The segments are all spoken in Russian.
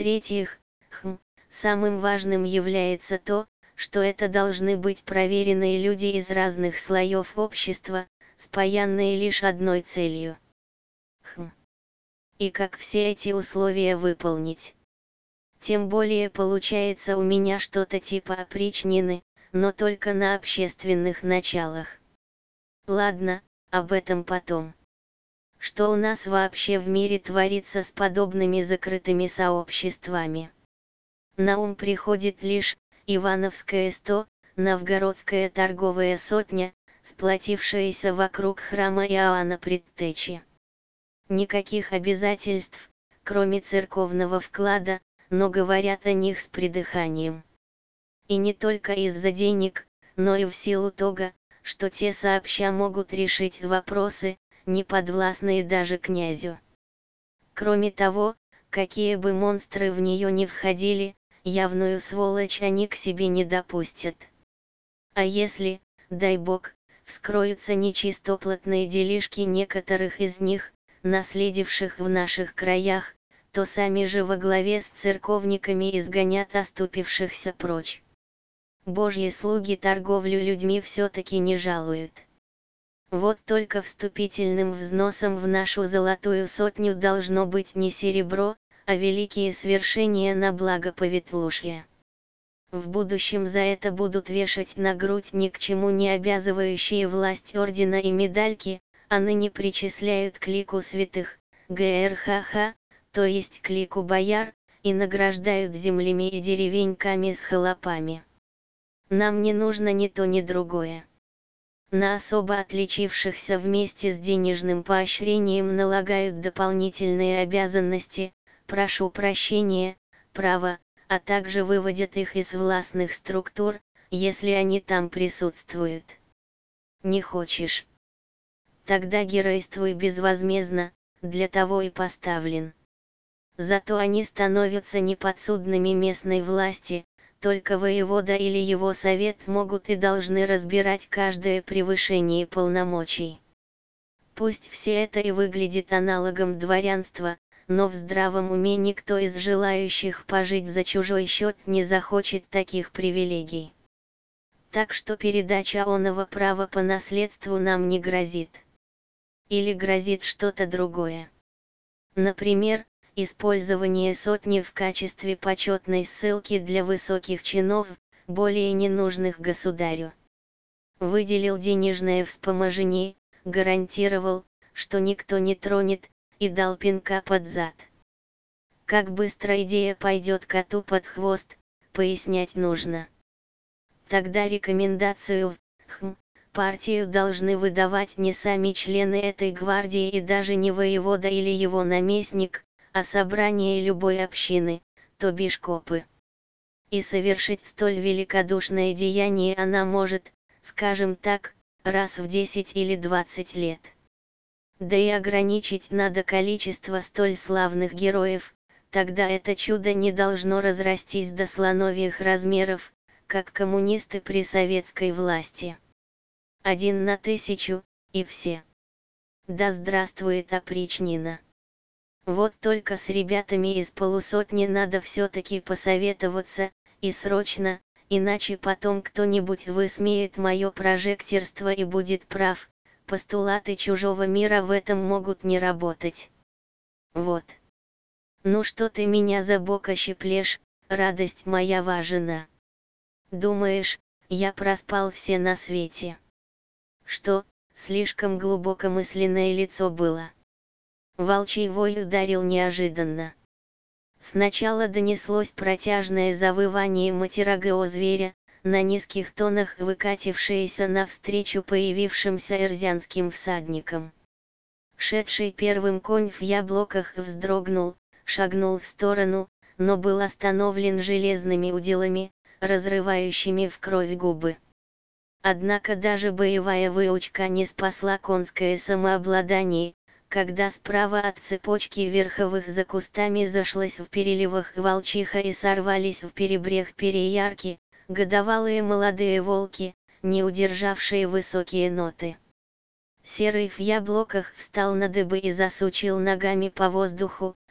В-третьих, самым важным является то, что это должны быть проверенные люди из разных слоев общества, спаянные лишь одной целью. И как все эти условия выполнить? Тем более получается у меня что-то типа опричнины, но только на общественных началах. Ладно, об этом потом. Что у нас вообще в мире творится с подобными закрытыми сообществами? На ум приходит лишь Ивановская 100, Новгородская торговая сотня, сплотившаяся вокруг храма Иоанна Предтечи. Никаких обязательств, кроме церковного вклада, но говорят о них с придыханием. И не только из-за денег, но и в силу того, что те сообща могут решить вопросы, не подвластные даже князю. Кроме того, какие бы монстры в нее не входили, явную сволочь они к себе не допустят. А если, дай бог, вскроются нечистоплотные делишки некоторых из них, наследивших в наших краях, то сами же во главе с церковниками изгонят оступившихся прочь. Божьи слуги торговлю людьми все-таки не жалуют. Вот только вступительным взносом в нашу золотую сотню должно быть не серебро, а великие свершения на благо Повитлушья. В будущем за это будут вешать на грудь ни к чему не обязывающие власть ордена и медальки, а ныне причисляют к лику святых, ГРХХ, то есть к лику бояр, и награждают землями и деревеньками с холопами. Нам не нужно ни то ни другое. На особо отличившихся вместе с денежным поощрением налагают дополнительные обязанности, прошу прощения, право, а также выводят их из властных структур, если они там присутствуют. Не хочешь? Тогда геройствуй безвозмездно, для того и поставлен. Зато они становятся неподсудными местной власти, только воевода или его совет могут и должны разбирать каждое превышение полномочий. Пусть все это и выглядит аналогом дворянства, но в здравом уме никто из желающих пожить за чужой счет не захочет таких привилегий. Так что передача оного права по наследству нам не грозит. Или грозит что-то другое. Например, использование сотни в качестве почетной ссылки для высоких чинов, более ненужных государю. Выделил денежное вспоможение, гарантировал, что никто не тронет, и дал пинка под зад. Как быстро идея пойдет коту под хвост, пояснять нужно. Тогда рекомендацию в партию должны выдавать не сами члены этой гвардии и даже не воевода или его наместник, а собрание любой общины, то бишь копы. И совершить столь великодушное деяние она может, скажем так, раз в 10 или 20 лет. Да и ограничить надо количество столь славных героев, тогда это чудо не должно разрастись до слоновьих размеров, как коммунисты при советской власти. 1 на 1000, и все. Да здравствует опричнина. Вот только с ребятами из полусотни надо все-таки посоветоваться, и срочно, иначе потом кто-нибудь высмеет мое прожектерство и будет прав, постулаты чужого мира в этом могут не работать. Вот. Ну что ты меня за бока щиплешь, радость моя важна. Думаешь, я проспал все на свете? Что, слишком глубокомысленное лицо было? Волчий вой ударил неожиданно. Сначала донеслось протяжное завывание матерого зверя, на низких тонах выкатившееся навстречу появившимся эрзянским всадникам. Шедший первым конь в яблоках вздрогнул, шагнул в сторону, но был остановлен железными удилами, разрывающими в кровь губы. Однако даже боевая выучка не спасла конское самообладание, когда справа от цепочки верховых за кустами зашлась в переливах волчиха и сорвались в перебрег переярки, годовалые молодые волки, не удержавшие высокие ноты. Серый в яблоках встал на дыбы и засучил ногами по воздуху,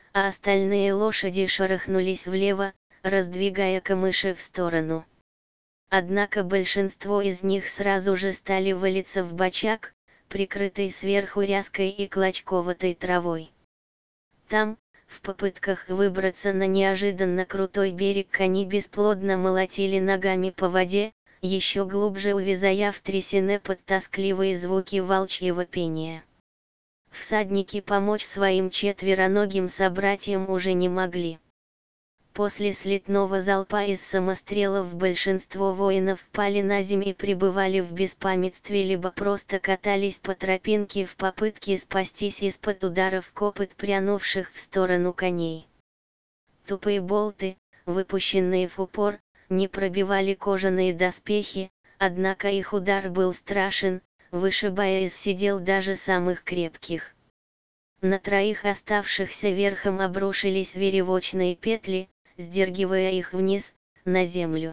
а остальные лошади шарахнулись влево, раздвигая камыши в сторону. Однако большинство из них сразу же стали валиться в бочак, прикрытый сверху ряской и клочковатой травой. Там, в попытках выбраться на неожиданно крутой берег, они бесплодно молотили ногами по воде, еще глубже увязая в трясине под тоскливые звуки волчьего пения. Всадники помочь своим четвероногим собратьям уже не могли. После слетного залпа из самострелов большинство воинов пали на землю и пребывали в беспамятстве, либо просто катались по тропинке в попытке спастись из-под ударов копыт прянувших в сторону коней. Тупые болты, выпущенные в упор, не пробивали кожаные доспехи, однако их удар был страшен, вышибая из седел даже самых крепких. На троих оставшихся верхом обрушились веревочные петли, сдергивая их вниз, на землю.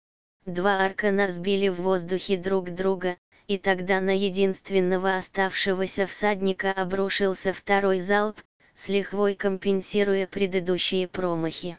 Два аркана сбили в воздухе друг друга, и тогда на единственного оставшегося всадника обрушился второй залп, с лихвой компенсируя предыдущие промахи.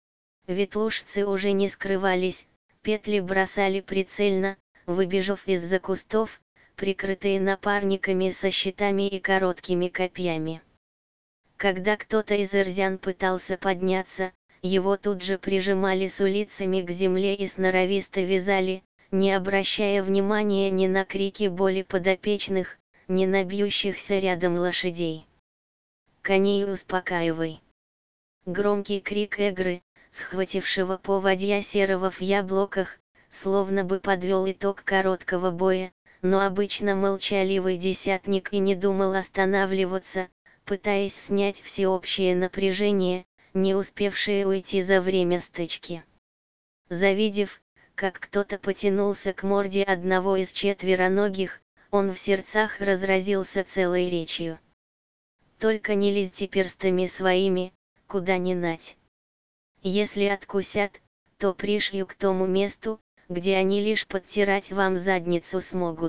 Ветлужцы уже не скрывались, петли бросали прицельно, выбежав из-за кустов, прикрытые напарниками со щитами и короткими копьями. Когда кто-то из ирзян пытался подняться, его тут же прижимали с улицами к земле и сноровисто вязали, не обращая внимания ни на крики боли подопечных, ни на бьющихся рядом лошадей. «Коней успокаивай!» Громкий крик Эгры, схватившего поводья Серого в яблоках, словно бы подвел итог короткого боя, но обычно молчаливый десятник и не думал останавливаться, пытаясь снять всеобщее напряжение, не успевшее уйти за время стычки. Завидев, как кто-то потянулся к морде одного из четвероногих, он в сердцах разразился целой речью. «Только не лезьте перстами своими, куда ни нать. Если откусят, то пришью к тому месту, где они лишь подтирать вам задницу смогут.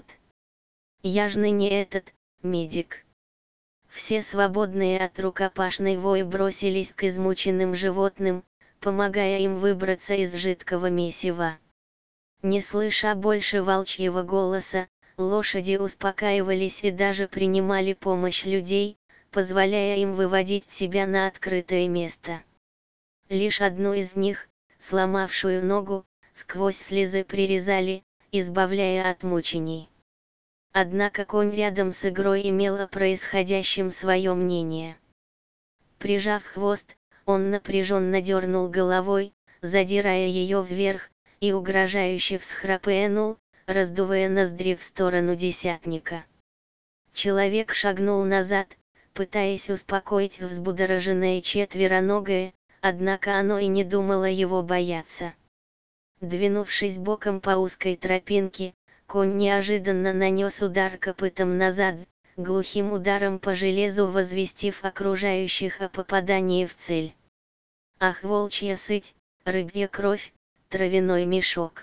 Я ж ныне этот, медик». Все свободные от рукопашной вои бросились к измученным животным, помогая им выбраться из жидкого месива. Не слыша больше волчьего голоса, лошади успокаивались и даже принимали помощь людей, позволяя им выводить себя на открытое место. Лишь одну из них, сломавшую ногу, сквозь слезы прирезали, избавляя от мучений. Однако конь рядом с Игрой имел о происходящем свое мнение. Прижав хвост, он напряженно дернул головой, задирая ее вверх, и угрожающе всхрапенул, раздувая ноздри в сторону десятника. Человек шагнул назад, пытаясь успокоить взбудораженное четвероногое, однако оно и не думало его бояться. Двинувшись боком по узкой тропинке, конь неожиданно нанес удар копытом назад, глухим ударом по железу возвестив окружающих о попадании в цель. Ах, волчья сыть, рыбья кровь, травяной мешок.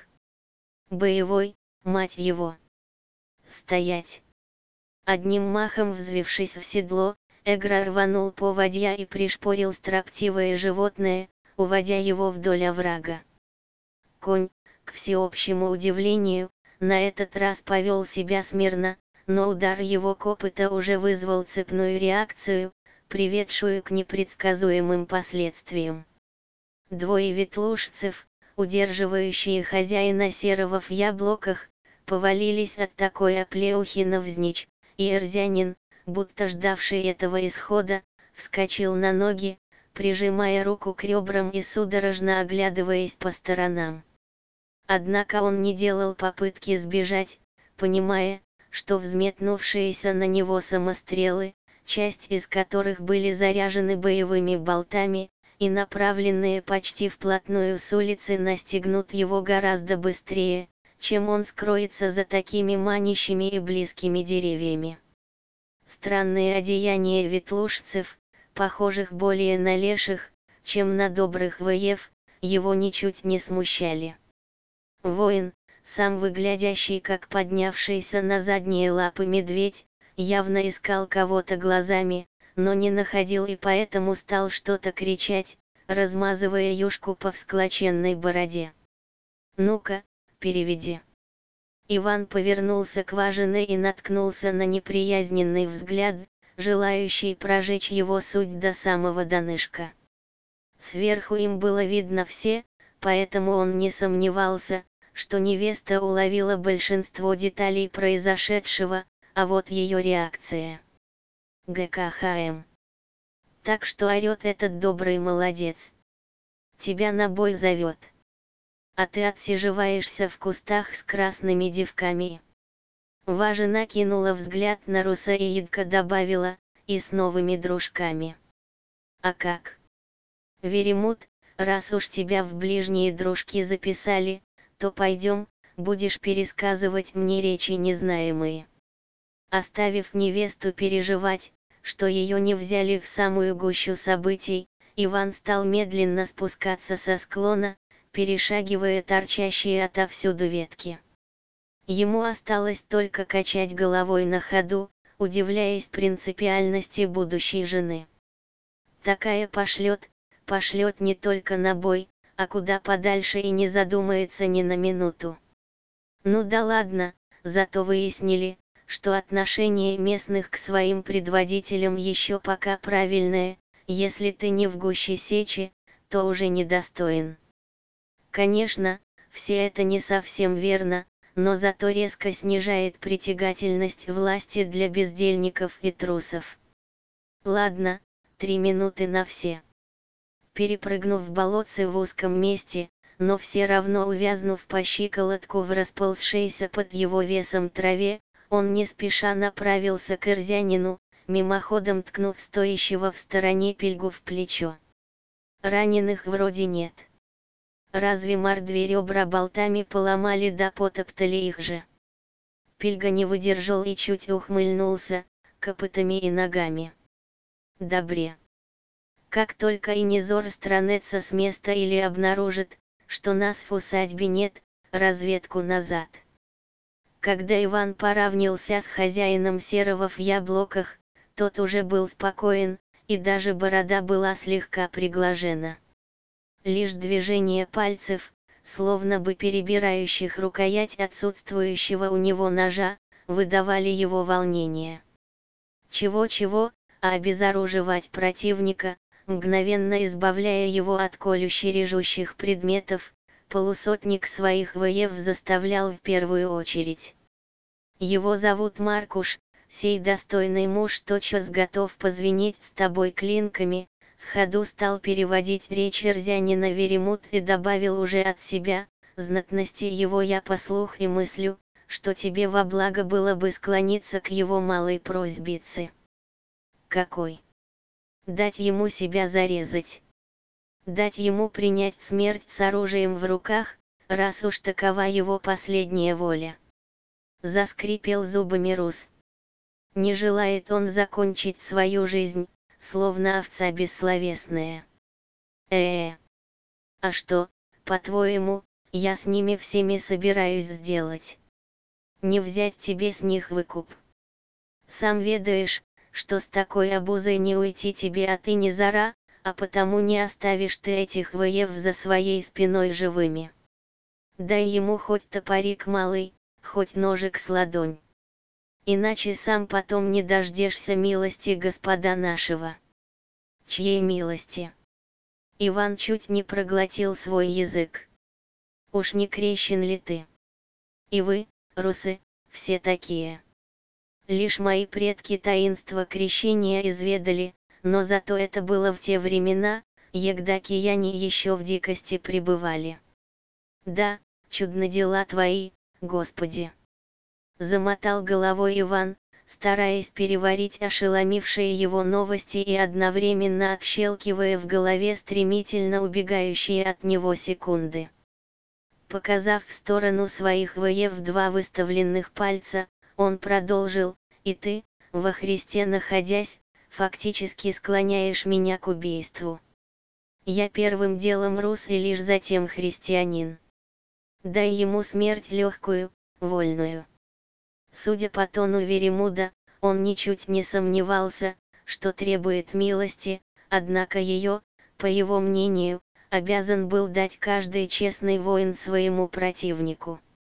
Боевой, мать его. Стоять. Одним махом взвившись в седло, Эгра рванул поводья и пришпорил строптивое животное, уводя его вдоль оврага. Конь, к всеобщему удивлению, на этот раз повел себя смирно, но удар его копыта уже вызвал цепную реакцию, приведшую к непредсказуемым последствиям. Двое ветлужцев, удерживающие хозяина Серого в яблоках, повалились от такой оплеухи навзничь, и эрзянин, будто ждавший этого исхода, вскочил на ноги, прижимая руку к ребрам и судорожно оглядываясь по сторонам. Однако он не делал попытки сбежать, понимая, что взметнувшиеся на него самострелы, часть из которых были заряжены боевыми болтами, и направленные почти вплотную с улицы, настигнут его гораздо быстрее, чем он скроется за такими манящими и близкими деревьями. Странные одеяния ветлужцев, похожих более на леших, чем на добрых воев, его ничуть не смущали. Воин, сам выглядящий как поднявшийся на задние лапы медведь, явно искал кого-то глазами, но не находил и поэтому стал что-то кричать, размазывая юшку по всклоченной бороде. «Ну-ка, переведи». Иван повернулся к Важиной и наткнулся на неприязненный взгляд, желающий прожечь его суть до самого донышка. Сверху им было видно все, поэтому он не сомневался, что невеста уловила большинство деталей произошедшего, а вот ее реакция. ГКХМ. Так что орет этот добрый молодец. Тебя на бой зовет. А ты отсиживаешься в кустах с красными девками. Важина кинула взгляд на Руса и едко добавила, и с новыми дружками. А как? Веремут, раз уж тебя в ближние дружки записали, то пойдем, будешь пересказывать мне речи незнаемые. Оставив невесту переживать, что ее не взяли в самую гущу событий, Иван стал медленно спускаться со склона, перешагивая торчащие отовсюду ветки. Ему осталось только качать головой на ходу, удивляясь принципиальности будущей жены. Такая пошлет не только на бой, а куда подальше и не задумается ни на минуту. Ну да ладно, зато выяснили, что отношение местных к своим предводителям еще пока правильное, если ты не в гуще сечи, то уже недостоин. Конечно, все это не совсем верно, но зато резко снижает притягательность власти для бездельников и трусов. Ладно, 3 минуты на все. Перепрыгнув болотце в узком месте, но все равно увязнув по щиколотку в расползшейся под его весом траве, он не спеша направился к Ирзянину, мимоходом ткнув стоящего в стороне Пильгу в плечо. Раненых вроде нет. Разве мордви ребра болтами поломали да потоптали их же? Пильга не выдержал и чуть ухмыльнулся, копытами и ногами. Добре. Как только Инизор странется с места или обнаружит, что нас в усадьбе нет, разведку назад. Когда Иван поравнялся с хозяином серого в яблоках, тот уже был спокоен, и даже борода была слегка приглажена. Лишь движение пальцев, словно бы перебирающих рукоять отсутствующего у него ножа, выдавали его волнение. Чего-чего, а обезоруживать противника, мгновенно избавляя его от колюще-режущих предметов, полусотник своих воев заставлял в первую очередь. Его зовут Маркуш, сей достойный муж тотчас готов позвенеть с тобой клинками. С ходу стал переводить речь Ирзянина Веремут и добавил уже от себя, знатности его я по слух и мыслю, что тебе во благо было бы склониться к его малой просьбице. Какой? Дать ему себя зарезать. Дать ему принять смерть с оружием в руках, раз уж такова его последняя воля. Заскрипел зубами Рус. Не желает он закончить свою жизнь, словно овца бессловесная. А что, по-твоему, я с ними всеми собираюсь сделать? Не взять тебе с них выкуп. Сам ведаешь, что с такой обузой не уйти тебе от Инизара, а потому не оставишь ты этих воев за своей спиной живыми. Дай ему хоть топорик малый, хоть ножик с ладонь. Иначе сам потом не дождешься милости Господа нашего. Чьей милости? Иван чуть не проглотил свой язык. Уж не крещен ли ты? И вы, русы, все такие. Лишь мои предки таинство крещения изведали, но зато это было в те времена, егда кияне еще в дикости пребывали. Да, чудны дела твои, Господи. Замотал головой Иван, стараясь переварить ошеломившие его новости и одновременно отщелкивая в голове стремительно убегающие от него секунды. Показав в сторону своих воев 2 выставленных пальца, он продолжил: «И ты, во Христе находясь, фактически склоняешь меня к убийству. Я первым делом рус и лишь затем христианин. Дай ему смерть легкую, вольную». Судя по тону Веремуда, он ничуть не сомневался, что требует милости, однако ее, по его мнению, обязан был дать каждый честный воин своему противнику.